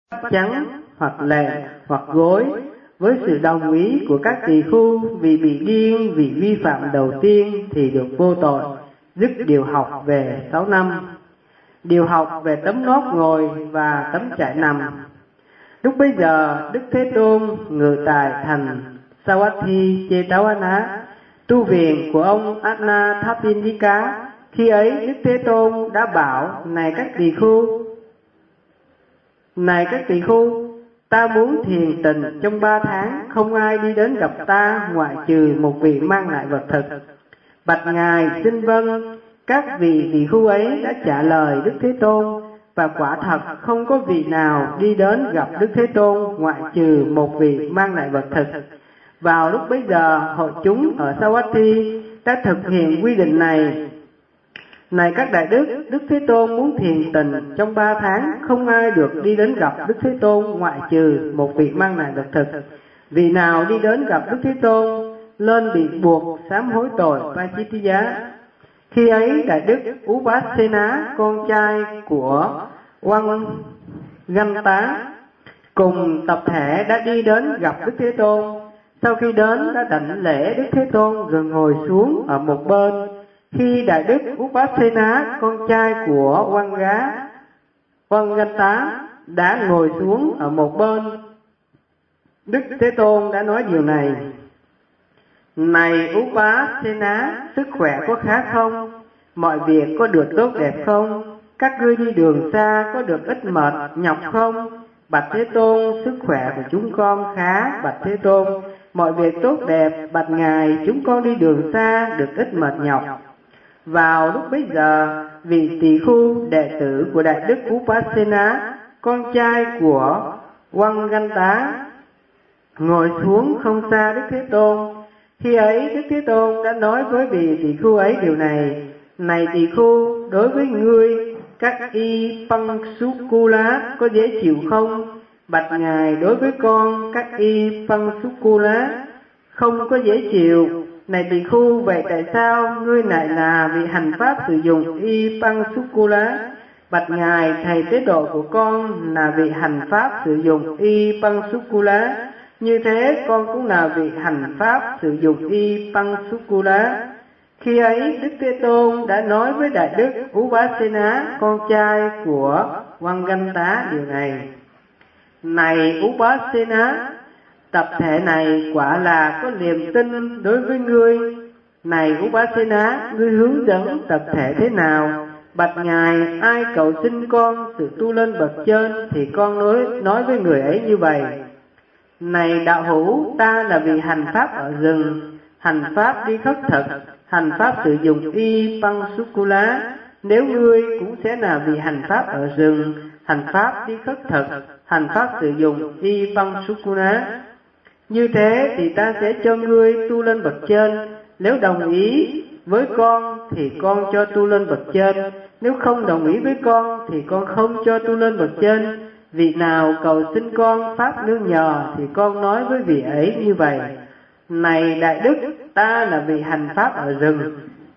chắn hoặc lệ hoặc gối với sự đồng ý của các tỳ khưu, vì bị điên vì vi phạm đầu tiên thì được vô tội, dứt điều học về 6 năm. Điều học về tấm lót ngồi và tấm trải nằm. Lúc bấy giờ Đức Thế Tôn ngự tại thành Savatthi Jetavana, tu viện của ông Anathapindika. Khi ấy Đức Thế Tôn đã bảo: Này các tỳ khưu, ta muốn thiền tịnh trong 3 tháng, không ai đi đến gặp ta ngoại trừ một vị mang lại vật thực. Bạch Ngài, xin vâng. Các vị tỳ khưu ấy đã trả lời Đức Thế Tôn, và quả thật không có vị nào đi đến gặp Đức Thế Tôn ngoại trừ một vị mang lại vật thực. Vào lúc bấy giờ, hội chúng ở Savatthi đã thực hiện quy định này. Này các đại đức, Đức Thế Tôn muốn thiền tịnh trong 3 tháng, không ai được đi đến gặp Đức Thế Tôn ngoại trừ một vị mang lại vật thực. Vị nào đi đến gặp Đức Thế Tôn nên bị buộc sám hối tội Pachittiya. Khi ấy đại đức Upasena, con trai của Wanganta, cùng tập thể đã đi đến gặp Đức Thế Tôn. Sau khi đến đã đảnh lễ Đức Thế Tôn rồi ngồi xuống ở một bên. Khi đại đức Upasena, con trai của Wanganta đã ngồi xuống ở một bên, Đức Thế Tôn đã nói điều này: Này Upasena, sức khỏe có khá không? Mọi việc có được tốt đẹp không? Các ngươi đi đường xa có được ít mệt nhọc không? Bạch Thế Tôn, sức khỏe của chúng con khá. Bạch Thế Tôn, mọi việc tốt đẹp. Bạch Ngài, chúng con đi đường xa được ít mệt nhọc. Vào lúc bấy giờ, vị tỳ khưu đệ tử của đại đức Upasena, con trai của Wanganta, ngồi xuống không xa Đức Thế Tôn. Khi ấy Đức Thế Tôn đã nói với vị tỳ khưu ấy điều này: Này tỳ khưu, đối với ngươi các y Pangsukula có dễ chịu không? Bạch Ngài, đối với con các y Pangsukula không có dễ chịu. Này tỳ khưu, vậy tại sao ngươi lại là vị hành pháp sử dụng y Pangsukula? Bạch Ngài, thầy tế độ của con là vị hành pháp sử dụng y Pangsukula. Như thế con cũng là vị hành pháp sử dụng y Pangsukula. Khi ấy Đức Thế Tôn đã nói với đại đức Upasena, con trai của Wanganta điều này: Này Upasena, tập thể này quả là có niềm tin đối với ngươi. Này Upasena, ngươi hướng dẫn tập thể thế nào? Bạch Ngài, ai cầu xin con sự tu lên bậc trên thì con nói với người ấy như vậy: Này đạo hữu, ta là vị hành pháp ở rừng, hành pháp đi khất thực, hành pháp sử dụng y Pangsukula. Nếu ngươi cũng sẽ là vị hành pháp ở rừng, hành pháp đi khất thực, hành pháp sử dụng y Pangsukula. Như thế thì ta sẽ cho ngươi tu lên bậc trên. Nếu đồng ý với con thì con cho tu lên bậc trên, nếu không đồng ý với con thì con không cho tu lên bậc trên. Vị nào cầu xin con pháp nương nhờ thì con nói với vị ấy như vậy: Này đại đức, ta là vị hành pháp ở rừng,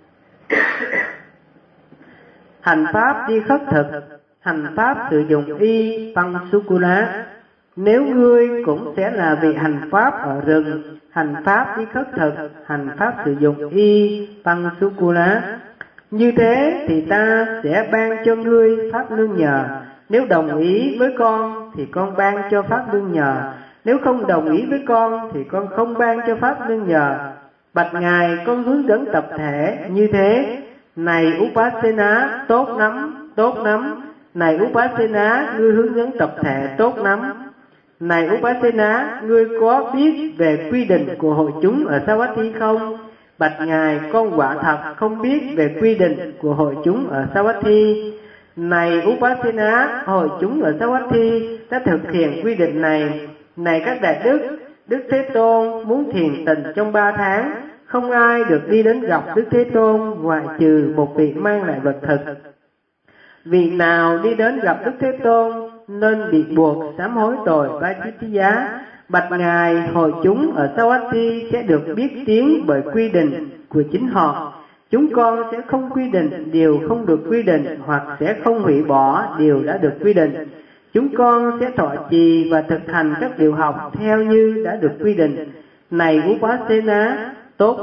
hành pháp đi khất thực, hành pháp sử dụng y Pangsukula. Nếu ngươi cũng sẽ là vị hành pháp ở rừng, hành pháp đi khất thực, hành pháp sử dụng y Pangsukula, như thế thì ta sẽ ban cho ngươi pháp nương nhờ. Nếu đồng ý với con thì con ban cho pháp nương nhờ, nếu không đồng ý với con thì con không ban cho pháp nương nhờ. Bạch Ngài, con hướng dẫn tập thể như thế. Này Upasena, tốt lắm, tốt lắm. Này Upasena, ngươi hướng dẫn tập thể tốt lắm. Này Upasena, ngươi có biết về quy định của hội chúng ở Savatthi không? Bạch Ngài, con quả thật không biết về quy định của hội chúng ở Savatthi. Này Upasena, hội chúng ở Savatthi đã thực hiện quy định này. Này các đại đức, Đức Thế Tôn muốn thiền tịnh trong 3 tháng, không ai được đi đến gặp Đức Thế Tôn ngoại trừ một vị mang lại vật thực. Vị nào đi đến gặp Đức Thế Tôn nên bị buộc sám hối tội Pachittiya. Bạch Ngài, hội chúng ở Savatthi sẽ được biết tiếng bởi quy định của chính họ. Chúng con sẽ không quy định điều không được quy định, hoặc sẽ không hủy bỏ điều đã được quy định. Chúng con sẽ thọ trì và thực hành các điều học theo như đã được quy định. Này Upasena,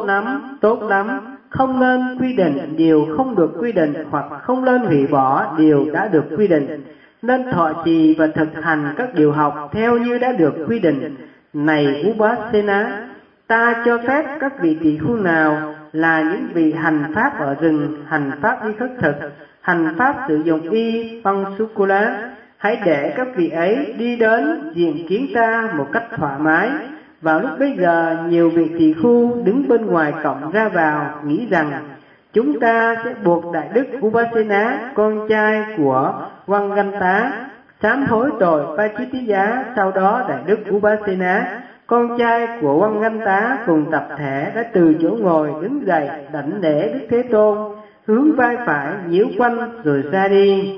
tốt lắm, không nên quy định điều không được quy định, hoặc không nên hủy bỏ điều đã được quy định. Nên thọ trì và thực hành các điều học theo như đã được quy định. Này Upasena, ta cho phép các vị tỳ khưu nào là những vị hành pháp ở rừng, hành pháp đi khất thực, hành pháp sử dụng y Pangsukula, hãy để các vị ấy đi đến diện kiến ta một cách thoải mái. Vào lúc bấy giờ, nhiều vị tỳ khưu đứng bên ngoài cổng ra vào nghĩ rằng chúng ta sẽ buộc Đại Đức Upasena, con trai của Wanganta, sám hối tội Pachittiya. Sau đó Đại Đức Upasena, con trai của Wanganta cùng tập thể đã từ chỗ ngồi đứng dậy đảnh lễ Đức Thế Tôn, hướng vai phải nhiễu quanh rồi ra đi.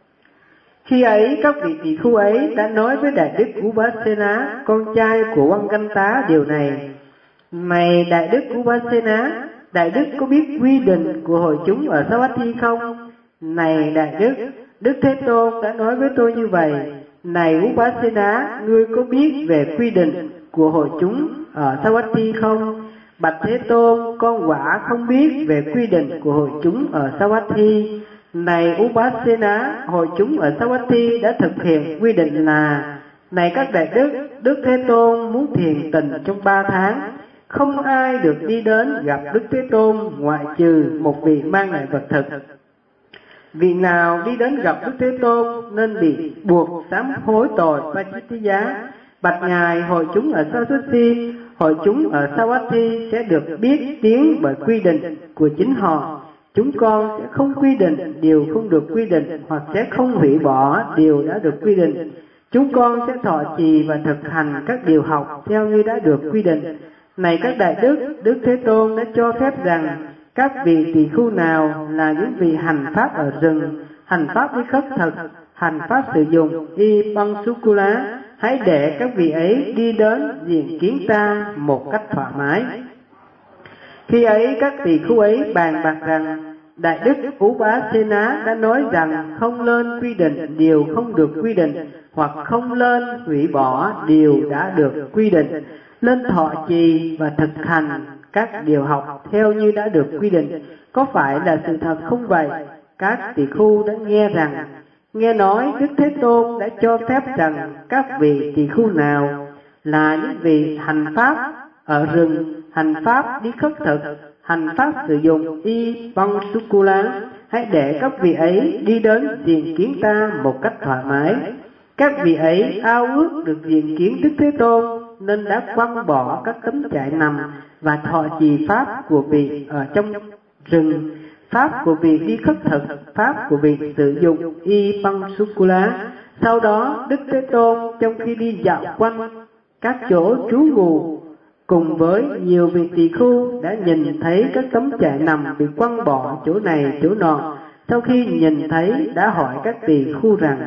Khi ấy, các vị tỳ khưu ấy đã nói với Đại Đức Upasena, con trai của Wanganta điều này: Này Đại Đức Upasena, Đại Đức có biết quy định của hội chúng ở Savatthi không? Này Đại Đức, Đức Thế Tôn đã nói với tôi như vậy. Này Upasena, ngươi có biết về quy định của hội chúng ở Savatthi không? Bạch Thế Tôn, con quả không biết về quy định của hội chúng ở Savatthi. Này Upasena, hội chúng ở Savatthi đã thực hiện quy định là: Này các đại đức, Đức Thế Tôn muốn thiền tịnh trong 3 tháng, không ai được đi đến gặp Đức Thế Tôn ngoại trừ một vị mang lại vật thực. Vị nào đi đến gặp Đức Thế Tôn nên bị buộc sám hối tội Pachittiya. Bạch Ngài, hội chúng ở Savatthi, hội chúng ở Savatthi sẽ được biết tiếng bởi quy định của chính họ. Chúng con sẽ không quy định điều không được quy định, hoặc sẽ không hủy bỏ điều đã được quy định. Chúng con sẽ thọ trì và thực hành các điều học theo như đã được quy định. Này các đại đức, Đức Thế Tôn đã cho phép rằng các vị tỳ khưu nào là những vị hành pháp ở rừng, hành pháp đi khất thực, hành pháp sử dụng y Pangsukula, hãy để các vị ấy đi đến diện kiến ta một cách thoải mái. Khi ấy các tỳ khưu ấy bàn bạc rằng Đại Đức Upasena đã nói rằng không nên quy định điều không được quy định, hoặc không nên hủy bỏ điều đã được quy định, nên thọ trì và thực hành các điều học theo như đã được quy định. Có phải là sự thật không vậy? Các tỳ khưu đã nghe nói Đức Thế Tôn đã cho phép rằng các vị tỳ khưu nào là những vị hành pháp ở rừng, hành pháp đi khất thực, hành pháp sử dụng y Pangsukula, hãy để các vị ấy đi đến diện kiến ta một cách thoải mái. Các vị ấy ao ước được diện kiến Đức Thế Tôn nên đã quăng bỏ các tấm trại nằm và thọ trì pháp của vị ở trong rừng, pháp của vị đi khất thực, pháp của vị sử dụng y Pangsukula. Sau đó Đức Thế Tôn trong khi đi dạo quanh các chỗ trú ngụ cùng với nhiều vị tỳ khưu đã nhìn thấy các tấm trại nằm bị quăng bỏ chỗ này chỗ nọ. Sau khi nhìn thấy đã hỏi các tỳ khưu rằng: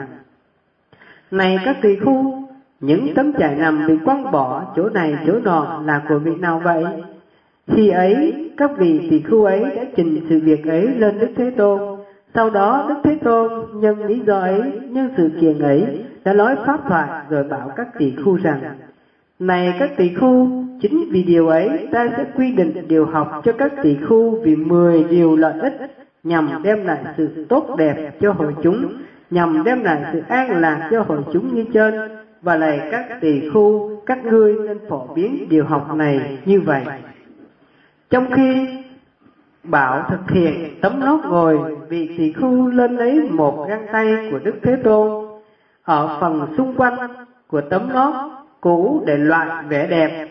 Này các tỳ khưu, những tấm trại nằm bị quăng bỏ chỗ này chỗ nọ là của vị nào vậy? Khi ấy các vị tỳ khưu ấy đã trình sự việc ấy lên Đức Thế Tôn. Sau đó Đức Thế Tôn nhân lý do ấy, nhân sự kiện ấy đã nói pháp thoại rồi bảo các tỳ khưu rằng: Này các tỳ khưu, chính vì điều ấy ta sẽ quy định điều học cho các tỳ khưu vì 10 điều lợi ích, nhằm đem lại sự tốt đẹp cho hội chúng, nhằm đem lại sự an lạc cho hội chúng như trên. Và này các tỳ khưu, các ngươi nên phổ biến điều học này như vậy. Trong khi bảo thực hiện tấm lót ngồi, vị tỳ khưu lên lấy một găng tay của Đức Thế Tôn ở phần xung quanh của tấm lót cũ để loại vẻ đẹp.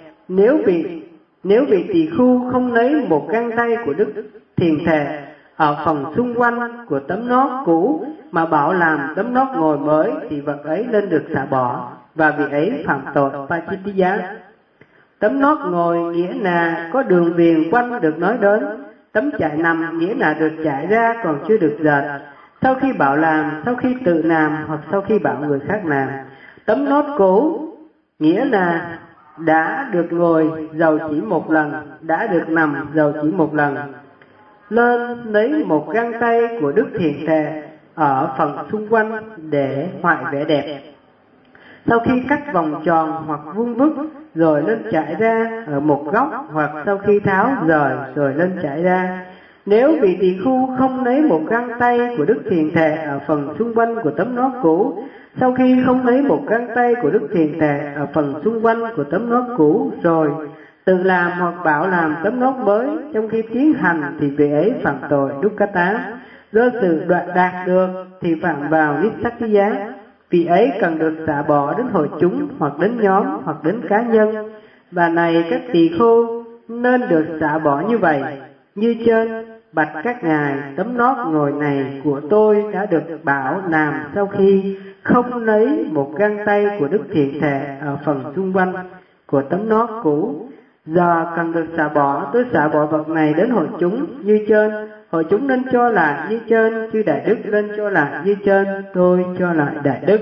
Nếu vị tỳ khưu không lấy một găng tay của Đức Thiền Thể ở phần xung quanh của tấm lót cũ mà bảo làm tấm lót ngồi mới, thì vật ấy nên được xả bỏ và vị ấy phạm tội Pachittiya. Tấm lót ngồi nghĩa là có đường viền quanh được nói đến. Tấm trải nằm nghĩa là được trải ra còn chưa được dệt, sau khi bảo làm, sau khi tự làm hoặc sau khi bảo người khác làm. Tấm lót cũ nghĩa là đã được ngồi dầu chỉ một lần, đã được nằm dầu chỉ một lần. Lên lấy một găng tay của Đức Thiền Thể ở phần xung quanh để hoại vẻ đẹp. Sau khi cắt vòng tròn hoặc vuông vức rồi lên chải ra ở một góc, hoặc sau khi tháo rời rồi lên chải ra. Nếu vị tỳ khưu không lấy một găng tay của Đức Thiền Tệ ở phần xung quanh của tấm nót cũ, sau khi không lấy một găng tay của Đức Thiền Tệ ở phần xung quanh của tấm nót cũ rồi tự làm hoặc bảo làm tấm nót mới trong khi tiến hành, thì vị ấy phạm tội Dukkata. Do sự đạt được thì phạm vào Nissakkiya. Vị ấy cần được xả bỏ đến hội chúng, hoặc đến nhóm, hoặc đến cá nhân. Và này các tỳ khưu, nên được xả bỏ như vậy. Như trên, bạch các ngài, tấm nót ngồi này của tôi đã được bảo làm sau khi không lấy một găng tay của Đức Thiện Thể ở phần xung quanh của tấm nót cũ. Giờ cần được xả bỏ, tôi xả bỏ vật này đến hội chúng như trên. Hội chúng nên cho lại như trên, chư đại đức nên cho lại như trên, tôi cho lại đại đức.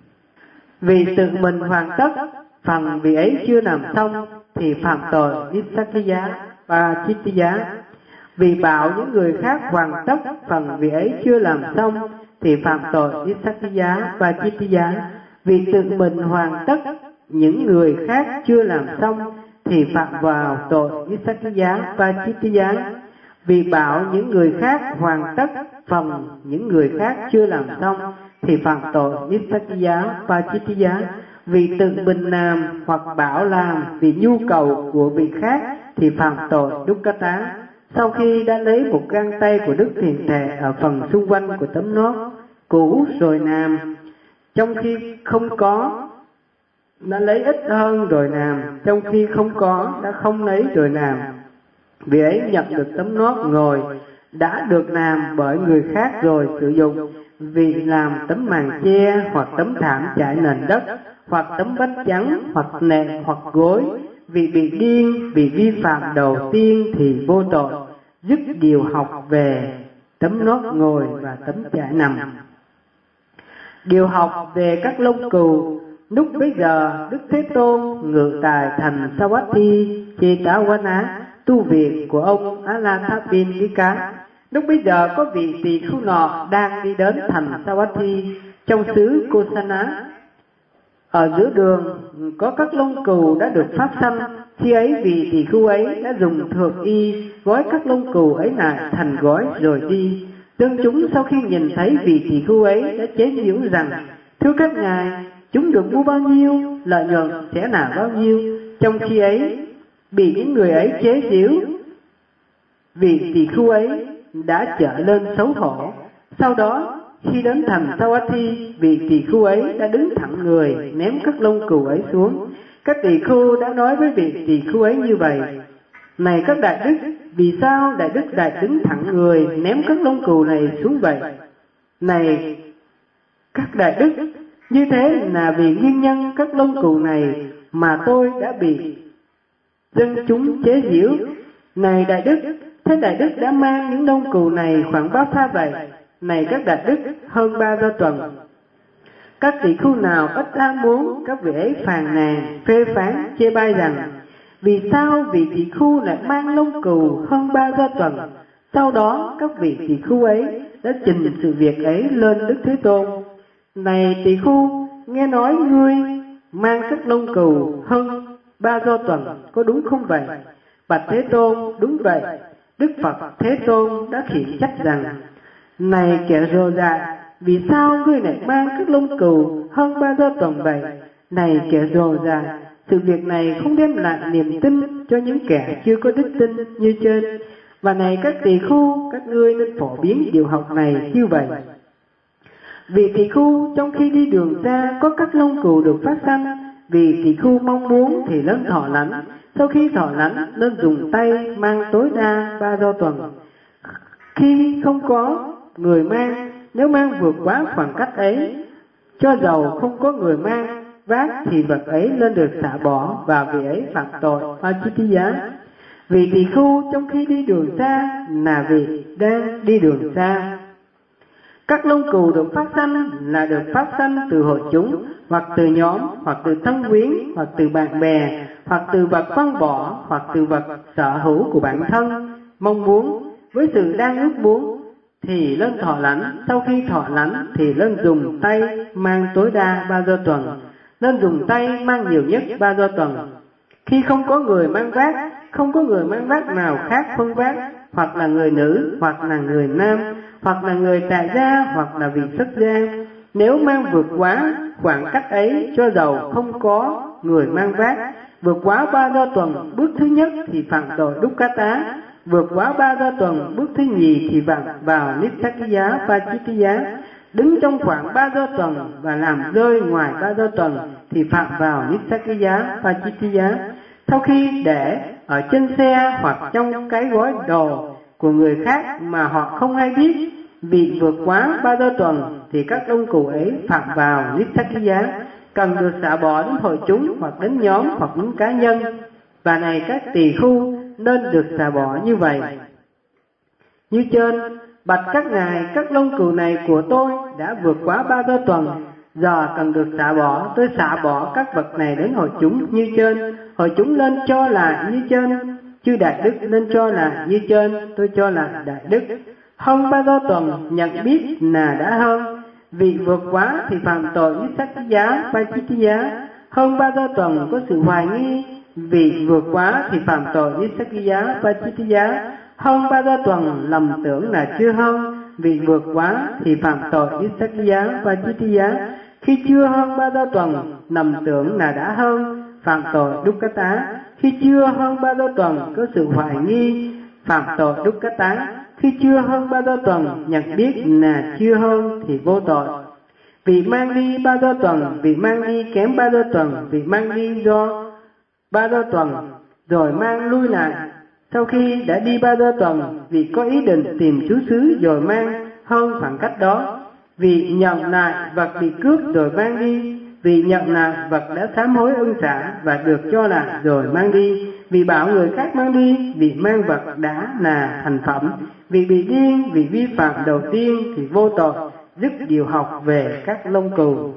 Vì tự mình hoàn tất, phần vị ấy chưa làm xong thì phạm tội Nissakkiya và Chittiya. Vì bảo những người khác hoàn tất, phần vị ấy chưa làm xong thì phạm tội Nissakkiya và Chittiya. Vì tự mình hoàn tất, những người khác chưa làm xong thì phạm vào tội Nissakkiya và Chittiya. Vì bảo những người khác hoàn tất, phần những người khác chưa làm xong thì phạm tội Nissakkiya và Chittiya. Vì tự mình làm hoặc bảo làm vì nhu cầu của vị khác thì phạm tội Dukkata. Sau khi đã lấy một găng tay của Đức Thiện Thể ở phần xung quanh của tấm nót cũ rồi làm, trong khi không có đã lấy ít hơn rồi làm, trong khi không có đã không lấy rồi làm, vì ấy nhận được tấm nót ngồi đã được làm bởi người khác rồi sử dụng, vì làm tấm màn che hoặc tấm thảm trải nền đất hoặc tấm vách trắng hoặc nệm hoặc gối, vì bị điên vì vi phạm đầu tiên thì vô tội, dứt điều học về tấm nót ngồi và tấm trải nằm. Điều học về các lông cừu. Lúc bấy giờ Đức Thế Tôn ngự tại thành Savatthi Chetavana, tu viện của ông Anathapindika. Lúc bấy giờ có vị tỳ khưu nọ đang đi đến thành Savatthi trong xứ Kosana. Ở giữa đường có các lông cừu đã được phát sanh. Khi ấy vị tỳ khưu ấy đã dùng thược y gói các lông cừu ấy lại thành gói rồi đi. Dân chúng sau khi nhìn thấy vị tỳ khưu ấy đã chế giễu rằng: thưa các ngài, chúng được mua bao nhiêu, lợi nhuận sẽ là bao nhiêu? Trong khi ấy bị những người ấy chế giễu, vị tỳ khưu ấy đã trở lên xấu hổ. Sau đó khi đến thành Savatthi, vị tỳ khưu ấy đã đứng thẳng người ném các lông cừu ấy xuống. Các tỳ khưu đã nói với vị tỳ khưu ấy như vậy: này các đại đức, vì sao đại đức lại đứng thẳng người ném các lông cừu này xuống vậy? Này các đại đức, như thế là vì nguyên nhân các lông cừu này mà tôi đã bị dân chúng chế giễu. Này đại đức, thế đại đức đã mang những lông cừu này khoảng bao xa vậy? Này các đại đức, hơn 3 do tuần. Các tỷ khưu nào ít ham muốn, các vị ấy phàn nàn, phê phán, chê bai rằng: vì sao vị tỷ khưu lại mang lông cừu hơn 3 do tuần? Sau đó các vị tỷ khưu ấy đã trình sự việc ấy lên Đức Thế Tôn. Này tỷ khưu, nghe nói ngươi mang các lông cừu hơn 3 do tuần, có đúng không vậy? Bạch Thế Tôn, đúng vậy. Đức Phật Thế Tôn đã khiển trách rằng: này kẻ rồ rạ, vì sao ngươi lại mang các lông cừu hơn 3 do tuần vậy? Này kẻ rồ rạ, sự việc này không đem lại niềm tin cho những kẻ chưa có đức tin như trên. Và này các tỳ khưu, các ngươi nên phổ biến điều học này như vậy. Vì tỳ khưu trong khi đi đường xa có các lông cừu được phát sanh, vì tỳ khưu mong muốn thì lên thọ lãnh. Sau khi thọ lãnh nên dùng tay mang tối đa 3 do tuần. Khi không có người mang, nếu mang vượt quá khoảng cách ấy, cho dầu không có người mang vác thì vật ấy lên được xả bỏ, và vì ấy phạm tội Pachittiya. Vì tỳ khưu trong khi đi đường xa là vì đang đi đường xa. Các lông cừu được phát sanh là được phát sanh từ hội chúng, hoặc từ nhóm, hoặc từ thân quyến, hoặc từ bạn bè, hoặc từ vật văng bỏ, hoặc từ vật sở hữu của bản thân, mong muốn với sự đang ước muốn. thì lên thọ lãnh, sau khi thọ lãnh thì lên dùng tay mang tối đa 3 do tuần, nên dùng tay mang nhiều nhất 3 do tuần. Khi không có người mang vác, không có người mang vác nào khác phân vác, hoặc là người nữ, hoặc là người nam, hoặc là người tại gia, hoặc là vị xuất gia, nếu mang vượt quá khoảng cách ấy, cho dầu không có người mang vác, vượt quá 3 do tuần bước thứ nhất thì phạm tội Dukkata, vượt quá 3 do tuần bước thứ nhì thì phạm vào Nissakkiya Pachittiya, đứng trong khoảng 3 do tuần và làm rơi ngoài 3 do tuần thì phạm vào Nissakkiya Pachittiya. Sau khi để ở trên xe hoặc trong cái gói đồ của người khác mà họ không hay biết, vì vượt quá 3 do tuần thì các lông cừu ấy phạm vào Nissakkiya, cần được xả bỏ đến hội chúng hoặc đến nhóm hoặc đến cá nhân, và này các tỳ khưu nên được xả bỏ như vậy. Như trên, bạch các ngài, các lông cừu này của tôi đã vượt quá 3 do tuần, giờ cần được xả bỏ, tôi xả bỏ các vật này đến hội chúng như trên. Hội chúng nên cho là như trên, chư đại đức nên cho là như trên, tôi cho là đại đức. Hơn 3 do tuần nhận biết là đã hơn, vì vượt quá thì phạm tội Nissakkiya Pachittiya. Hơn 3 do tuần có sự hoài nghi, vì vượt quá thì phạm tội Nissakkiya Pachittiya. Hơn 3 do tuần lầm tưởng là chưa hơn, vì vượt quá thì phạm tội Nissakkiya Pachittiya. Khi chưa hơn 3 do tuần lầm tưởng là đã hơn, phạm tội Dukkata. Khi chưa hơn 3 do tuần có sự hoài nghi, phạm tội Dukkata. Khi chưa hơn 3 do tuần nhận biết là chưa hơn thì vô tội. Vì mang đi 3 do tuần, vì mang đi kém 3 do tuần, vì mang đi do 3 do tuần rồi mang lui lại. Sau khi đã đi 3 do tuần, vì có ý định tìm trú xứ rồi mang hơn khoảng cách đó, vì nhận lại vật bị cướp rồi mang đi, vì nhận lại vật đã sám hối ân xả và được cho lại rồi mang đi, vì bảo người khác mang đi, vì mang vật đã là thành phẩm, vì bị điên, vì vi phạm đầu tiên thì vô tội, dứt điều học về các lông cừu.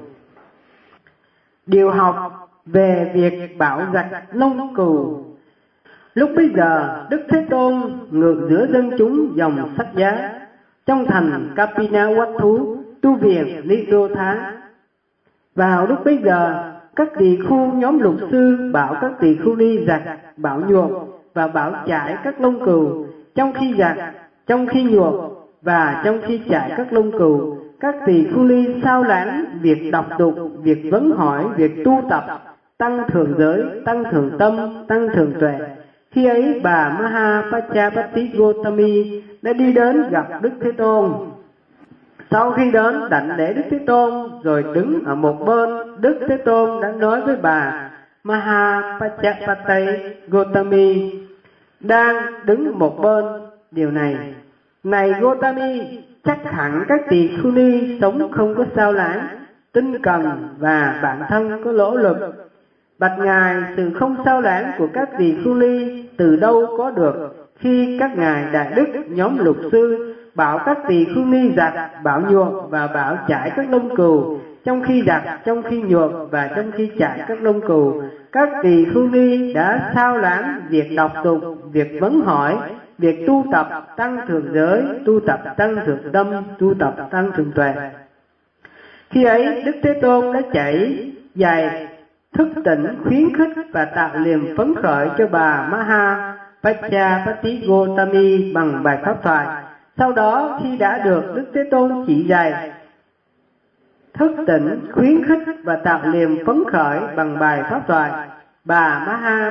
Điều học về việc bảo giặt lông cừu. Lúc bấy giờ, Đức Thế Tôn ngự giữa dân chúng dòng Sách Giá, trong thành Kapilavatthu, tu viện Nirodha. Vào lúc bấy giờ, các tỳ khưu nhóm lục sư bảo các tỳ khưu ni giặt, bảo nhuộm và bảo chải các lông cừu. Trong khi giặt, trong khi nhuộm và trong khi chải các lông cừu, các tỳ khưu ni sao lãng việc đọc tụng, việc vấn hỏi, việc tu tập, tăng thượng giới, tăng thượng tâm, tăng thượng tuệ. Khi ấy bà Mahapajapati Gotami đã đi đến gặp Đức Thế Tôn. Sau khi đến đảnh lễ Đức Thế Tôn rồi đứng ở một bên, Đức Thế Tôn đã nói với bà Mahapajapati Gotami đang đứng một bên điều này: này Gotami, chắc hẳn các tỳ khưu ni sống không có sao lãng, tinh cần và bản thân có lỗ lực. Bạch ngài, sự không sao lãng của các tỳ khưu ni từ đâu có được, khi các ngài đại đức nhóm lục sư bảo các tỳ khưu ni giặt, bảo nhuộm và bảo chải các lông cừu. Trong khi giặt, trong khi nhuộm và trong khi chải các lông cừu, các tỳ khưu ni đã sao lãng việc đọc tụng, việc vấn hỏi, việc tu tập tăng thượng giới, tu tập tăng thượng tâm, tu tập tăng thượng tuệ. Khi ấy Đức Thế Tôn đã chảy dài thức tỉnh, khuyến khích và tạo niềm phấn khởi cho bà Mahapajapati Gotami bằng bài pháp thoại. Sau đó khi đã được Đức Thế Tôn chỉ dạy thức tỉnh, khuyến khích và tạo niềm phấn khởi bằng bài pháp thoại, bà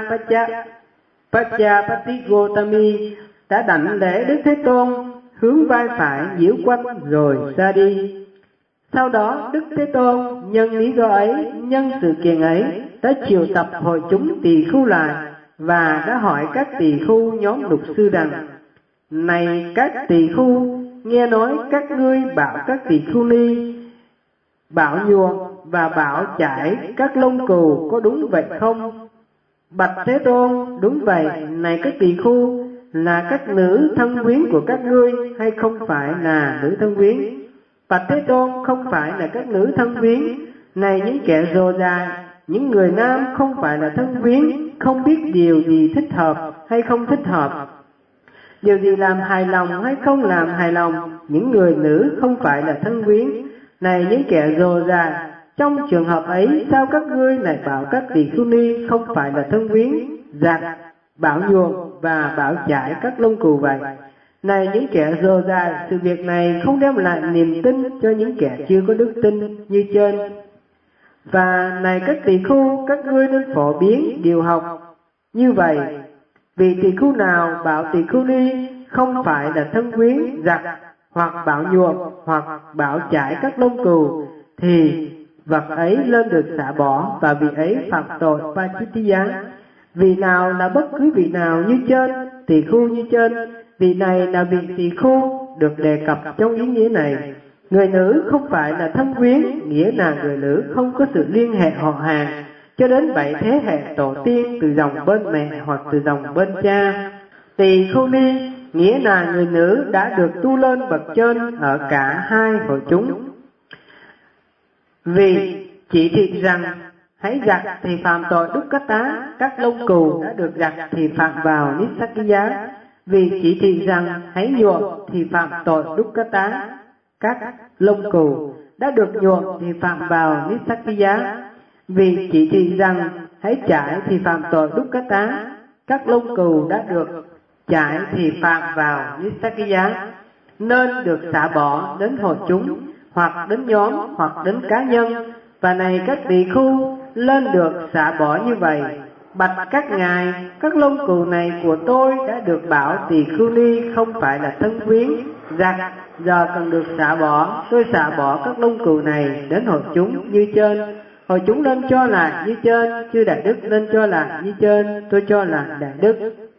Mahapajapati Gotami đã đảnh lễ Đức Thế Tôn, hướng vai phải nhiễu quanh rồi ra đi. Sau đó Đức Thế Tôn nhân lý do ấy, nhân sự kiện ấy, đã triệu tập hội chúng tỳ khưu lại và đã hỏi các tỳ khưu nhóm lục sư rằng: này các tỳ khưu, nghe nói các ngươi bảo các tỳ khưu ni bảo nhuộm và bảo chải các lông cừu, có đúng vậy không? Bạch Thế Tôn, đúng vậy. Này các tỳ khưu, là các nữ thân quyến của các ngươi hay không phải là nữ thân quyến? Bạch Thế Tôn, không phải là các nữ thân quyến. Này những kẻ rồ dài, những người nam không phải là thân quyến, không biết điều gì thích hợp hay không thích hợp. Điều gì làm hài lòng hay không làm hài lòng những người nữ không phải là thân quyến. Này những kẻ rồ rài, trong trường hợp ấy sao các ngươi lại bảo các tỳ khưu ni không phải là thân quyến, giặt, bảo nhuộm và bảo chải các lông cừu vậy? Này những kẻ rồ rài, sự việc này không đem lại niềm tin cho những kẻ chưa có đức tin như trên. Và này các tỳ khưu, các ngươi nên phổ biến điều học như vậy. Vì tỳ khưu nào bảo tỳ khưu ni không phải là thân quyến, giặt, hoặc bảo nhuộm, hoặc bảo chải các lông cừu, thì vật ấy lên được xả bỏ, và vị ấy phạm tội Pachittiya. Vị nào là bất cứ vị nào như trên, tỳ khưu như trên, vị này là vị tỳ khưu được đề cập trong ý nghĩa này. Người nữ không phải là thân quyến, nghĩa là người nữ không có sự liên hệ họ hàng cho đến 7 thế hệ tổ tiên từ dòng bên mẹ hoặc từ dòng bên cha. Tỳ khưu ni nghĩa là người nữ đã được tu lên bậc trên ở cả hai hội chúng. Vì chỉ thị rằng hãy giặt thì phạm tội Dukkata, các lông cừu đã được giặt thì phạm vào Nissakkiya. Vì chỉ thị rằng hãy nhuộm thì phạm tội Dukkata, các lông cừu đã được nhuộm thì phạm vào Nissakkiya. Vì chỉ thị rằng hãy chải thì phạm tội Dukkata, các lông cừu đã được chải thì phạm vào Nissakkiya. Nên được xả bỏ đến hội chúng, hoặc đến nhóm, hoặc đến cá nhân. Và này các tỳ khưu, lên được xả bỏ như vậy. Bạch các ngài, các lông cừu này của tôi đã được bảo tỳ khưu ni không phải là thân quyến, giặt, giờ cần được xả bỏ. Tôi xả bỏ các lông cừu này đến hội chúng như trên. Hội chúng nên cho là như trên, chư đại đức nên cho là như trên, tôi cho là đại đức.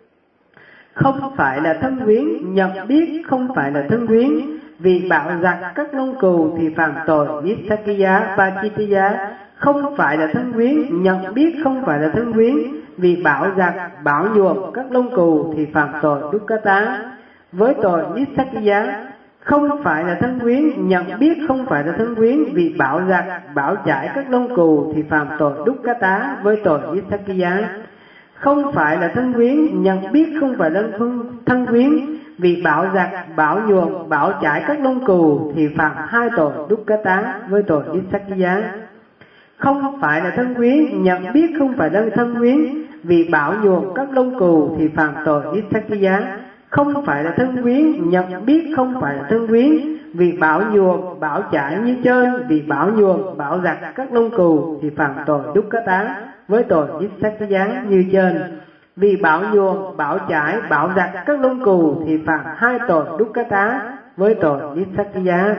Không phải là thân quyến, nhận biết không phải là thân quyến. Vì bạo giặt các lông cừu thì phạm tội Nissakkiya Pachittiya. Không phải là thân quyến, nhận biết không phải là thân quyến. Vì bạo giặt, bảo nhuộm các lông cừu thì phạm tội Dukkata. Với tội Nissakkiya, không phải là thân quyến, nhận biết không phải là thân quyến. Vì bạo giặt, bảo chải các lông cừu thì phạm tội Dukkata với tội Nissakkiya. Không phải là thân quyến, nhận biết không phải là thân quyến. Vì bảo giặt, bảo nhuộm, bảo chải các lông cừu thì phạm hai tội Dukkata với tội Nissakkiya. Không phải là thân quyến, nhận biết không phải là thân quyến. Vì bảo nhuộm các lông cừu thì phạm tội Nissakkiya. Không phải là thân quyến, nhận biết không phải là thân quyến. Vì bảo nhuộm, bảo chải như trên. Vì bảo nhuộm, bảo giặt các lông cừu thì phạm tội Dukkata với tội Nissakkiya như trên. Vì bảo nhuộm, bảo chải, bảo giặt các lông cừu thì phạm hai tội Dukkata với tội Nissakkiya.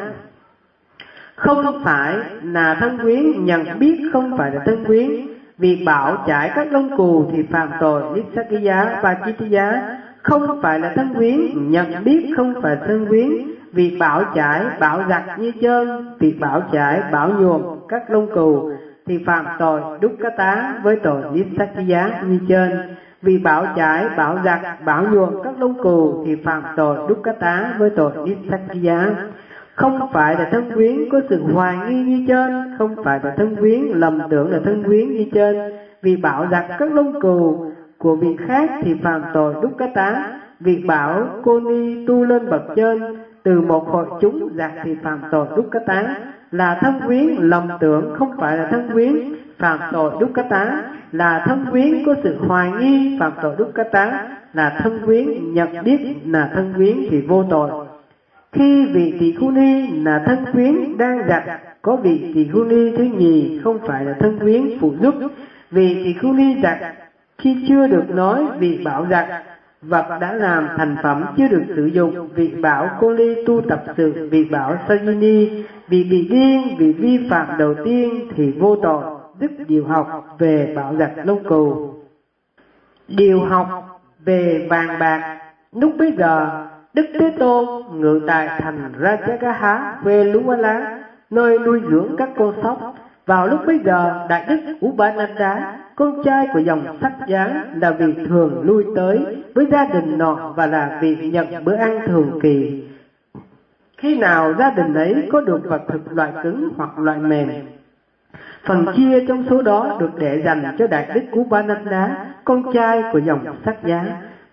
Không phải là thân quyến, nhận biết không phải là thân quyến. Vì bảo chải các lông cừu thì phạm tội Nissakkiya Pachittiya. Không phải là thân quyến, nhận biết không phải thân quyến. Vì bảo chải, bảo giặt như trên. Vì bảo chải, bảo nhuộm các lông cừu thì phạm tội Dukkata với tội Nissakkiya như trên. Vì bảo chải, bảo giặt, bảo nhuộm các lông cừu thì phạm tội Dukkata với tội Nissakkiya. Không phải là thân quyến, có sự hoài nghi như trên. Không phải là thân quyến, lầm tưởng là thân quyến như trên. Vì bảo giặt các lông cừu của vị khác thì phạm tội Dukkata. Vì bảo cô ni tu lên bậc trên từ một hội chúng giặt thì phạm tội Dukkata. Là thân quyến, lầm tưởng không phải là thân quyến, phạm tội Dukkata. Là thân quyến, có sự hoài nghi, phạm tội Dukkata. Là thân quyến, nhận biết là thân quyến thì vô tội. Khi vị tỳ khưu ni là thân quyến đang giặt, có vị tỳ khưu ni thứ nhì không phải là thân quyến phụ giúp. Vì tỳ khưu ni giặt khi chưa được nói vị bảo giặt, vật đã làm thành phẩm chưa được sử dụng, vị bảo cô ly tu tập sự, vị bảo sajini, vì bị điên, vì vi phạm đầu tiên thì vô tội. Đức điều học về bảo giặt lông cừu. Điều học về vàng bạc. Lúc bấy giờ Đức Thế Tôn ngự tại thành Rajagaha Veluvana, nơi nuôi dưỡng các con sóc. Vào lúc bấy giờ, Đại Đức Upananda, con trai của dòng Sắc Giá, là vị thường lui tới với gia đình nọ và là vị nhận bữa ăn thường kỳ. Khi nào gia đình ấy có được vật thực loại cứng hoặc loại mềm, phần chia trong số đó được để dành cho Đại Đức Upananda, con trai của dòng Sắc Giá.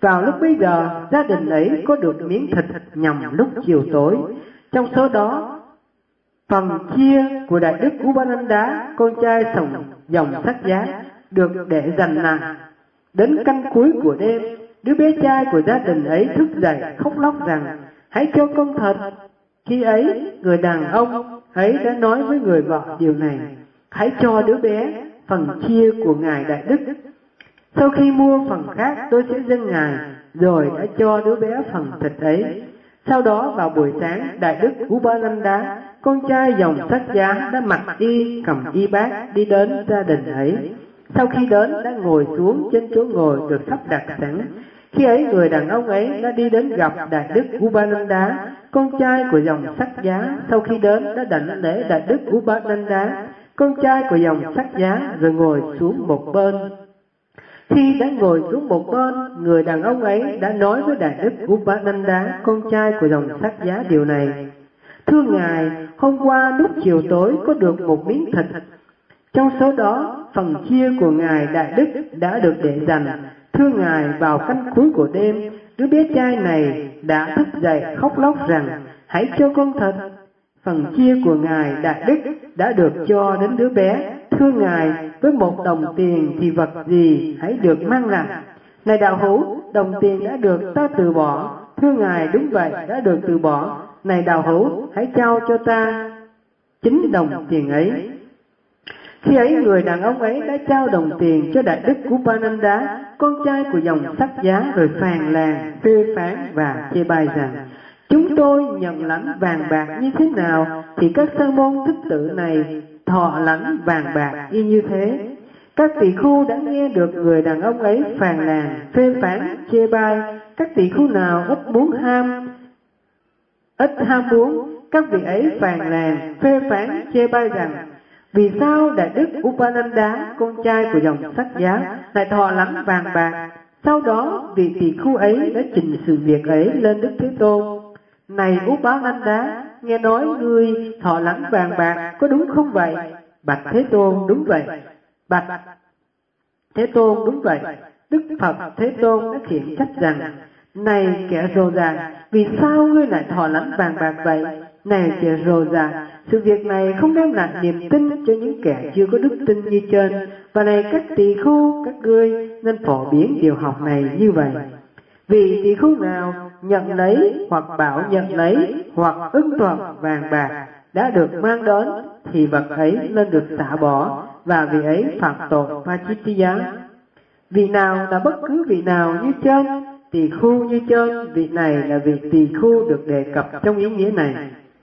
Vào lúc bấy giờ, gia đình ấy có được miếng thịt nhằm lúc chiều tối. Trong số đó, phần chia của Đại Đức Upananda, con trai dòng Sắc Giá, được để dành lại. Đến canh cuối của đêm, đứa bé trai của gia đình ấy thức dậy khóc lóc rằng: hãy cho con thật. Khi ấy, người đàn ông ấy đã nói với người vợ điều này: hãy cho đứa bé phần chia của ngài Đại Đức. Sau khi mua phần khác, tôi sẽ dâng ngài. Rồi đã cho đứa bé phần thịt ấy. Sau đó vào buổi sáng, Đại Đức Upananda, con trai dòng Sắc Giá, đã mặc y cầm y bát đi đến gia đình ấy. Sau khi đến, đã ngồi xuống trên chỗ ngồi được sắp đặt sẵn. Khi ấy, người đàn ông ấy đã đi đến gặp Đại Đức Upananda, con trai của dòng Sắc Giá. Sau khi đến, đã đảnh lễ Đại Đức Upananda, con trai của dòng Sắc Giá, rồi ngồi xuống một bên. Khi đã ngồi xuống một bên, người đàn ông ấy đã nói với Đại Đức Upananda, con trai của dòng Sắc Giá điều này: thưa ngài, hôm qua lúc chiều tối có được một miếng thịt. Trong số đó, phần chia của ngài Đại Đức đã được để dành. Thưa ngài, vào canh cuối của đêm, đứa bé trai này đã thức dậy khóc lóc rằng: hãy cho con thật. Phần chia của ngài Đại Đức đã được cho đến đứa bé. Thưa ngài, với 1 đồng tiền thì vật gì hãy được mang lại. Này đạo hữu, đồng tiền đã được ta từ bỏ. Thưa ngài, đúng vậy, đã được từ bỏ. Này đạo hữu, hãy trao cho ta 9 đồng tiền ấy. Khi ấy, người đàn ông ấy đã trao đồng tiền cho Đại Đức Upananda, con trai của dòng Sắc Giá, rồi phàn nàn, phê phán và chê bai rằng: chúng tôi nhận lãnh vàng bạc như thế nào thì các sa môn thích tự này thọ lãnh vàng bạc y như thế. Các tỳ khưu đã nghe được người đàn ông ấy phàn nàn, phê phán, chê bai. Các tỳ khưu nào ít ham muốn, các vị ấy phàn nàn, phê phán, chê bai rằng: vì sao Đại Đức Upananda, con trai của dòng Sắc Giá, lại thọ lãnh vàng bạc? Sau đó, vị tỳ khưu ấy đã trình sự việc ấy lên Đức Thế Tôn. Này Upananda, nghe nói ngươi thọ lãnh vàng bạc, có đúng không vậy? Bạch Thế Tôn, đúng vậy. Bạch Thế Tôn, đúng vậy. Đức Phật Thế Tôn đã khiển trách rằng: này kẻ rồ rà, vì sao ngươi lại thọ lãnh vàng bạc vậy? Này kẻ rồ rà, sự việc này không đem lại niềm tin cho những kẻ chưa có đức tin như trên. Và này các tỳ khưu, các ngươi nên phổ biến điều học này như vậy. Vì tỳ khưu nào nhận lấy hoặc bảo nhận lấy hoặc ưng thuận vàng bạc đã được mang đến thì vật ấy nên được xả bỏ, và vị ấy phạm tội Pachittiya. Vị nào là bất cứ vị nào như trên, tỳ khưu như trên, vị này là vị tỳ khưu được đề cập trong ý nghĩa này.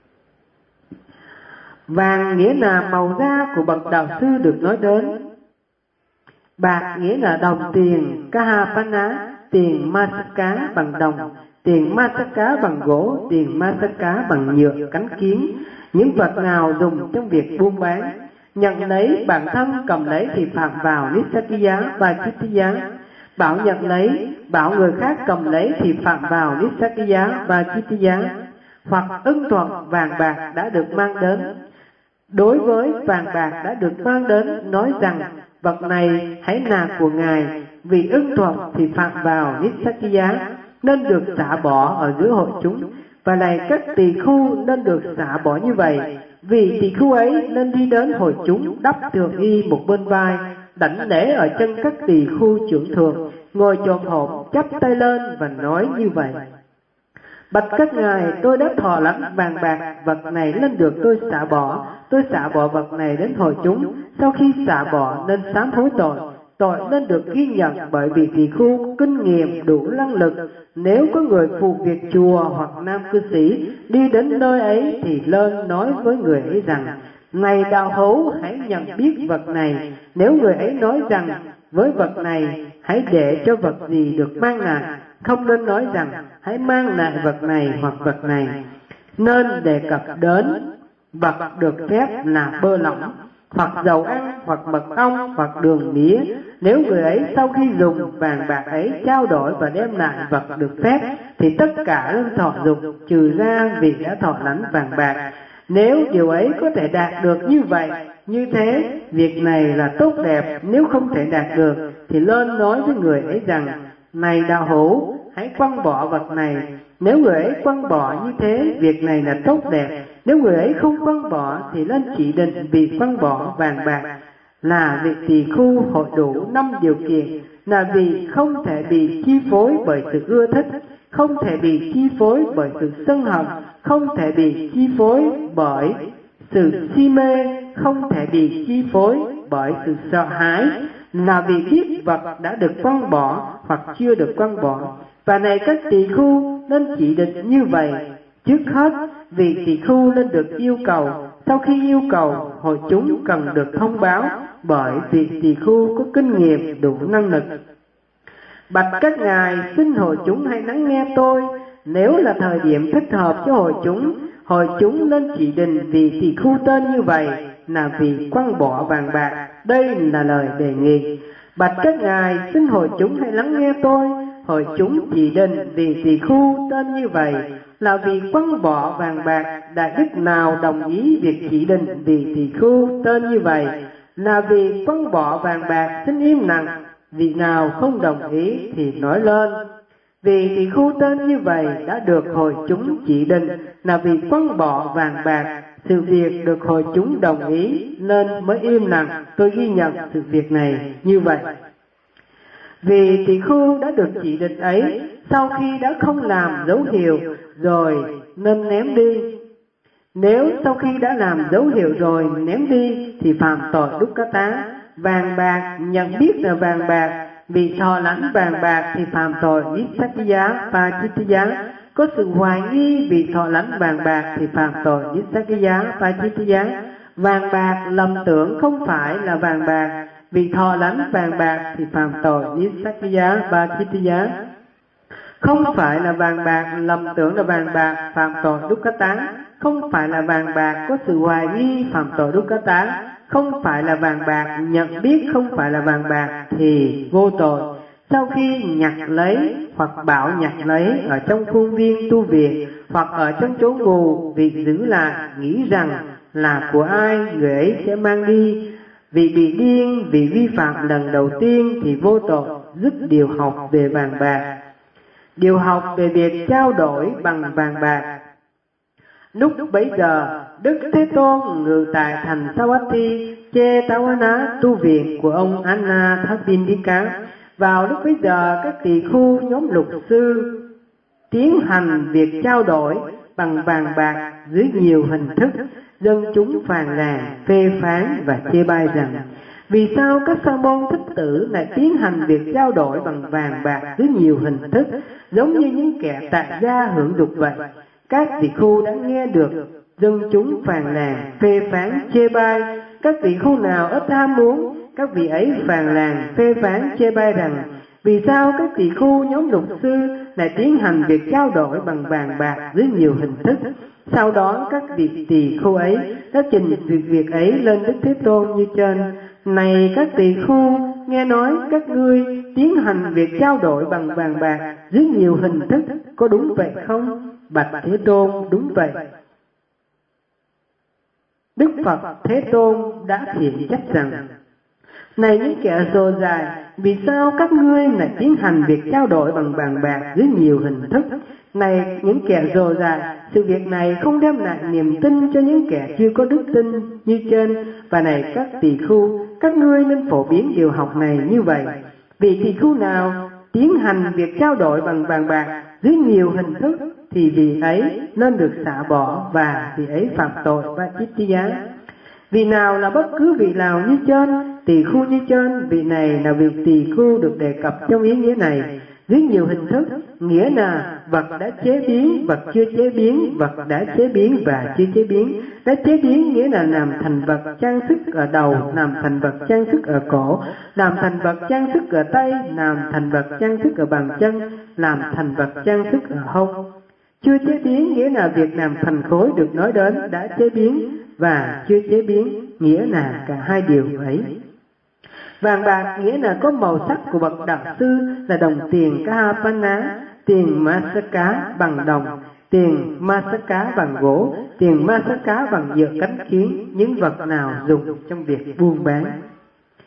Vàng nghĩa là màu da của bậc đạo sư được nói đến. Bạc nghĩa là đồng tiền Kahapana, tiền Masaka bằng đồng, tiền Masaka bằng gỗ, tiền Masaka bằng nhựa, cánh kiến, những vật nào dùng trong việc buôn bán. Nhận lấy, bản thân cầm lấy thì phạm vào Nissatiya và Chittiya. Bảo nhận lấy, bảo người khác cầm lấy thì phạm vào Nissatiya và Chittiya. Hoặc ưng thuận vàng bạc đã được mang đến. Đối với vàng bạc đã được mang đến, nói rằng vật này hãy là của ngài, vì ưng thuận thì phạm vào Nissatiya, nên được xả bỏ ở giữa hội chúng. Và này các tỳ khưu nên được xả bỏ như vậy, vì tỳ khưu ấy nên đi đến hội chúng, đắp thường y một bên vai, đảnh lễ ở chân các tỳ khưu trưởng thượng, ngồi chồm hổm, chắp tay lên và nói như vậy: bạch các ngài, tôi đã thọ lãnh vàng bạc, vật này nên được tôi xả bỏ. Tôi xả bỏ vật này đến hội chúng. Sau khi xả bỏ nên sám hối tội nên được ghi nhận bởi vị tỳ khưu kinh nghiệm đủ năng lực. Nếu có người phụ việc chùa hoặc nam cư sĩ đi đến nơi ấy thì lên nói với người ấy rằng: này đạo hữu, hãy nhận biết vật này. Nếu người ấy nói rằng với vật này hãy để cho vật gì được mang lại, không nên nói rằng hãy mang lại vật này hoặc vật này. Nên đề cập đến vật được phép là bơ lỏng, hoặc dầu ăn, hoặc mật ong, hoặc đường mía. Nếu người ấy sau khi dùng vàng bạc ấy trao đổi và đem lại vật được phép, thì tất cả nên thọ dụng, trừ ra vì đã thọ lãnh vàng bạc. Nếu điều ấy có thể đạt được như vậy, như thế, việc này là tốt đẹp. Nếu không thể đạt được, thì lên nói với người ấy rằng: này đạo hữu, hãy quăng bỏ vật này. Nếu người ấy quăng bỏ như thế, việc này là tốt đẹp. Nếu người ấy không quăng bỏ thì lên chỉ định vì quăng bỏ vàng bạc, là vị tỳ khưu hội đủ 5 điều kiện, là vì không thể bị chi phối bởi sự ưa thích, không thể bị chi phối bởi sự sân hận, không thể bị chi phối bởi sự si mê, không thể bị chi phối bởi sự sợ hãi, là vì biết vật đã được quăng bỏ hoặc chưa được quăng bỏ. Và này các tỳ khưu nên chỉ định như vậy. Trước hết, vị tỳ khưu nên được yêu cầu. Sau khi yêu cầu, hội chúng cần được thông báo bởi vị tỳ khưu có kinh nghiệm đủ năng lực. Bạch các ngài, xin hội chúng hãy lắng nghe tôi. Nếu là thời điểm thích hợp cho hội chúng nên chỉ định vị tỳ khưu tên như vậy, là vì quăng bỏ vàng bạc. Đây là lời đề nghị. Bạch các ngài, xin hội chúng hãy lắng nghe tôi. Hội chúng chỉ định vị tỳ khưu tên như vậy, là vì quăng bỏ vàng bạc. Đại đức nào đồng ý việc chỉ định vị tỳ khưu tên như vậy, là vì quăng bỏ vàng bạc, xin im lặng. Vị nào không đồng ý thì nói lên. Vì tỳ khưu tên như vậy đã được hội chúng chỉ định, là vì quăng bỏ vàng bạc. Sự việc được hội chúng đồng ý nên mới im lặng. Tôi ghi nhận sự việc này như vậy. Vì tỳ khưu đã được chỉ định ấy, sau khi đã không làm dấu hiệu rồi nên ném đi. Nếu sau khi đã làm dấu hiệu rồi ném đi thì phạm tội đúc cá tá. Vàng bạc nhận biết là vàng bạc, vì thọ lãnh vàng bạc thì phạm tội Nissakkiya Pachittiya. Có sự hoài nghi vì thọ lãnh vàng bạc thì phạm tội Nissakkiya Pachittiya. Vàng bạc lầm tưởng không phải là vàng bạc, vì thọ lãnh vàng bạc thì phạm tội Nissakkiya Pachittiya. Không phải là vàng bạc lầm tưởng là vàng bạc, phạm tội đúc cá tá. Không phải là vàng bạc có sự hoài nghi, phạm tội đúc cá tá. Không phải là vàng bạc nhận biết không phải là vàng bạc thì vô tội. Sau khi nhặt lấy hoặc bảo nhặt lấy ở trong khuôn viên tu viện hoặc ở trong chỗ ngủ, việc giữ lại nghĩ rằng là của ai người ấy sẽ mang đi. Vì bị điên, vì vi phạm lần đầu tiên thì vô tội, dứt điều học về vàng bạc. Điều học về việc trao đổi bằng vàng bạc. Lúc bấy giờ, Đức Thế Tôn ngự tại thành Savatthi, Chetawana tu viện của ông Anathapindika. Vào lúc bấy giờ, các tỳ khưu nhóm lục sư tiến hành việc trao đổi bằng vàng bạc dưới nhiều hình thức. Dân chúng phàn nàn, phê phán và chê bai rằng: vì sao các sa môn thích tử lại tiến hành việc trao đổi bằng vàng bạc dưới nhiều hình thức, giống như những kẻ tại gia hưởng dục vậy? Các tỳ khưu đã nghe được dân chúng phàn nàn, phê phán, chê bai. Các tỳ khưu nào ít ham muốn, các vị ấy phàn nàn, phê phán, chê bai rằng: vì sao các tỳ khưu nhóm lục sư lại tiến hành việc trao đổi bằng vàng bạc dưới nhiều hình thức? Sau đó các vị tỳ khưu ấy đã trình việc ấy lên Đức Thế Tôn như trên: này các tỳ khưu, nghe nói các ngươi tiến hành việc trao đổi bằng vàng bạc dưới nhiều hình thức, có đúng vậy không? Bạch Thế Tôn, đúng vậy. Đức Phật Thế Tôn đã khiển trách rằng: này những kẻ dồ dài, vì sao các ngươi lại tiến hành việc trao đổi bằng vàng bạc dưới nhiều hình thức? Này những kẻ dồ dài, sự việc này không đem lại niềm tin cho những kẻ chưa có đức tin như trên. Và này các tỳ khưu, các ngươi nên phổ biến điều học này như vậy. Vì tỳ khưu nào tiến hành việc trao đổi bằng vàng bạc dưới nhiều hình thức thì vị ấy nên được xả bỏ và vị ấy phạm tội Pachittiya. Vì nào là bất cứ vị nào như trên, tỳ khưu như trên, vị này là vị tỳ khưu được đề cập trong ý nghĩa này. Dưới nhiều hình thức, nghĩa là vật đã chế biến, vật chưa chế biến, vật đã chế biến và chưa chế biến. Đã chế biến nghĩa là làm thành vật trang sức ở đầu, làm thành vật trang sức ở cổ, làm thành vật trang sức ở tay, làm thành vật trang sức ở bàn chân, làm thành vật trang sức ở hông. Chưa chế biến nghĩa là việc làm thành khối được nói đến đã chế biến, và chưa chế biến nghĩa là cả hai điều ấy. Vàng bạc nghĩa là có màu sắc của bậc đạo sư, là đồng tiền Kahapana, tiền Masaka bằng đồng, tiền Masaka bằng gỗ, tiền Masaka bằng nhựa cánh kiến, những vật nào dùng trong việc buôn bán.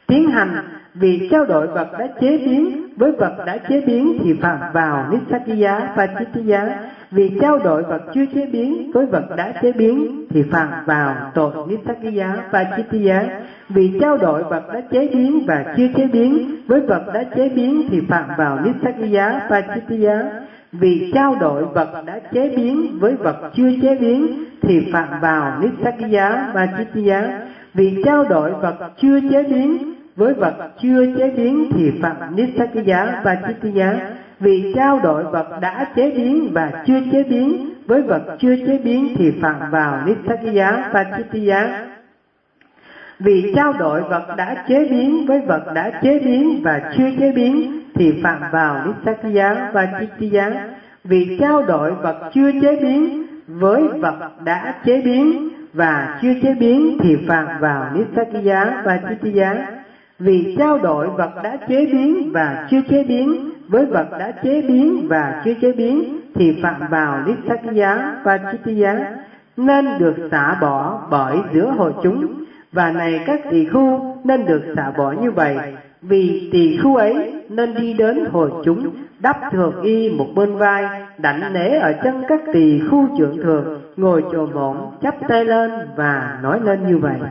tiến hành vì trao đổi vật đã chế biến với vật đã chế biến thì phạm vào Nissaggiya Pachittiya. Vì trao đổi vật chưa chế biến với vật đã chế biến thì phạm vào tội Nissaggiya Pachittiya. Vì trao đổi vật đã chế biến và chưa chế biến với vật đã chế biến thì phạm vào Nissaggiya Pachittiya. Vì trao đổi vật đã chế biến với vật chưa chế biến thì phạm vào Nissaggiya Pachittiya. Vì trao đổi vật chưa chế biến với vật chưa chế biến thì phạm Nissaggiya Pachittiya. Vì trao đổi vật đã chế biến và chưa chế biến với vật chưa chế biến thì phạm vào Nissaggiya Pachittiya. Vì trao đổi vật đã chế biến với vật đã chế biến và chưa chế biến thì phạm vào Nissaggiya Pachittiya. Vì trao đổi vật chưa chế biến với vật đã chế biến và chưa chế biến thì phạm vào Nissaggiya Pachittiya. Vì trao đổi vật đã chế biến và chưa chế biến với vật đã chế biến và chưa chế biến thì phạm vào Nissaggiya Pachittiya, nên được xả bỏ bởi giữa hội chúng. Và này các tỳ khưu nên được xả bỏ như vậy, vì tỳ khưu ấy nên đi đến hội chúng, đắp thượng y một bên vai, đảnh lễ ở chân các tỳ khưu trưởng thượng, ngồi chồm hổm, chắp tay lên và nói lên như vậy: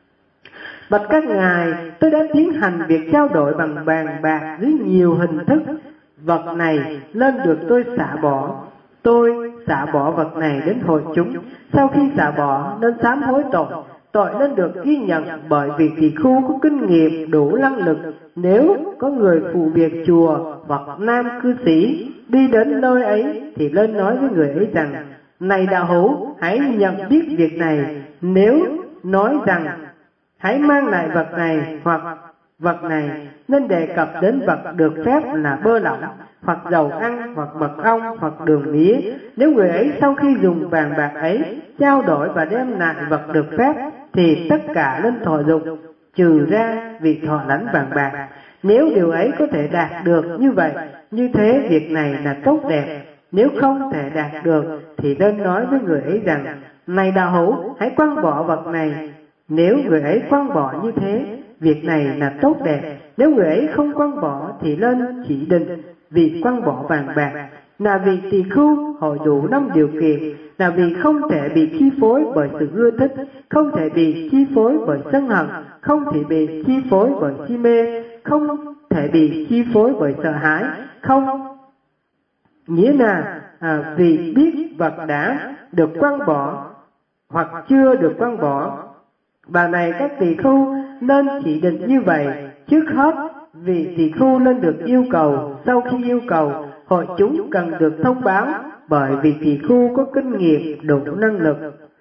Bạch các ngài, tôi đã tiến hành việc trao đổi bằng vàng bạc dưới nhiều hình thức. Vật này nên được tôi xả bỏ. Tôi xả bỏ vật này đến hội chúng. Sau khi xả bỏ nên sám hối tội. Tội nên được ghi nhận bởi vì tỳ khưu có kinh nghiệm đủ năng lực. Nếu có người phụ việc chùa hoặc nam cư sĩ đi đến nơi ấy thì lên nói với người ấy rằng: Này đạo hữu, hãy nhận biết việc này. Nếu nói rằng hãy mang lại vật này hoặc vật này, nên đề cập đến vật được phép là bơ lỏng hoặc dầu ăn hoặc mật ong hoặc đường mía. Nếu người ấy sau khi dùng vàng bạc ấy trao đổi và đem lại vật được phép thì tất cả nên thọ dụng, trừ ra việc thọ lãnh vàng bạc. Nếu điều ấy có thể đạt được như vậy, như thế việc này là tốt đẹp. Nếu không thể đạt được thì nên nói với người ấy rằng: Này đạo hữu, hãy quăng bỏ vật này. Nếu người ấy quăng bỏ như thế, việc này là tốt đẹp. Nếu người ấy không quăng bỏ thì lên chỉ định vì quăng bỏ vàng bạc, là vì tỳ khưu hội đủ 5 điều kiện, là vì không thể bị chi phối bởi sự ưa thích, không thể bị chi phối bởi sân hận, không thể bị chi phối bởi si mê, không thể bị chi phối bởi sợ hãi, không nghĩa là vì biết vật đã được quăng bỏ hoặc chưa được quăng bỏ. Và này các tỳ khưu nên chỉ định như vậy. Trước hết, vì tỳ khưu nên được yêu cầu. Sau khi yêu cầu, hội chúng cần được thông báo, bởi vì tỳ khưu có kinh nghiệm đủ năng lực.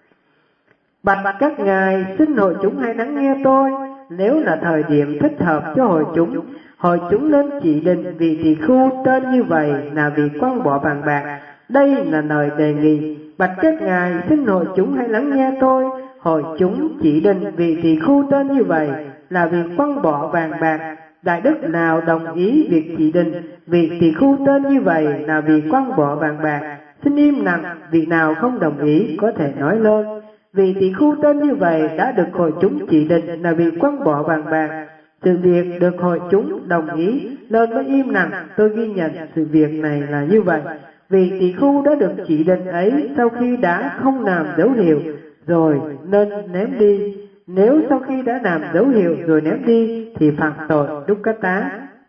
Bạch các ngài, xin hội chúng hãy lắng nghe tôi. Nếu là thời điểm thích hợp cho hội chúng nên chỉ định vì tỳ khưu tên như vậy là vì quăng bỏ vàng bạc. Đây là lời đề nghị. Bạch các ngài, xin hội chúng hãy lắng nghe tôi. Hội chúng chỉ định vì tỳ khưu tên như vậy là vì quăng bỏ vàng bạc. Đại đức nào đồng ý việc chỉ định vì tỳ khưu tên như vậy là vì quăng bỏ vàng bạc? Xin im lặng. Vị nào không đồng ý có thể nói lên. Vì tỳ khưu tên như vậy đã được hội chúng chỉ định là vì quăng bỏ vàng bạc. Sự việc được hội chúng đồng ý nên mới im lặng. Tôi ghi nhận sự việc này là như vậy. Vì tỳ khưu đã được chỉ định ấy sau khi đã không làm dấu hiệu rồi nên ném đi. Nếu sau khi đã làm dấu hiệu rồi ném đi thì phạm tội Dukkata.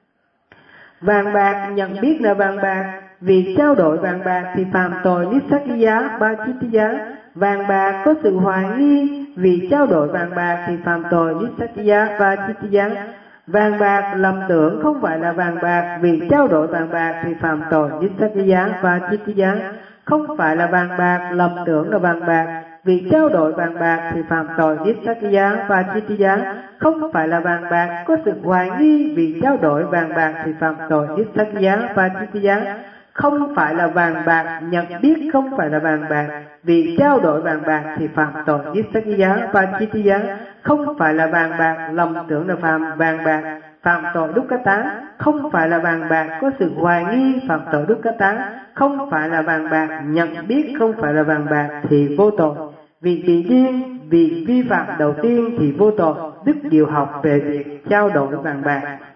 Vàng bạc nhận biết là vàng bạc, vì trao đổi vàng bạc thì phạm tội Nissaggiya Pachittiya. Vàng bạc có sự hoài nghi, vì trao đổi vàng bạc thì phạm tội Nissaggiya Pachittiya. Vàng bạc lầm tưởng không phải là vàng bạc, vì trao đổi vàng bạc thì phạm tội Nissaggiya Pachittiya. Không phải là vàng bạc lầm tưởng là vàng bạc, vì trao đổi vàng bạc thì phạm tội Nissaggiya Pachittiya. Không phải là vàng bạc có sự hoài nghi, vì trao đổi vàng bạc thì phạm tội Nissaggiya Pachittiya. Không phải là vàng bạc nhận biết không phải là vàng bạc, vì trao đổi vàng bạc thì phạm tội Nissaggiya Pachittiya. Không phải là vàng bạc lầm tưởng là vàng bạc, phạm tội Dukkata. Không phải là vàng bạc có sự hoài nghi, phạm tội Dukkata. Không phải là vàng bạc nhận biết không phải là vàng bạc thì vô tội. Vị bị điên vì vi phạm đầu tiên thì vô tội. Đức Diệu học về việc trao đổi vàng bạc.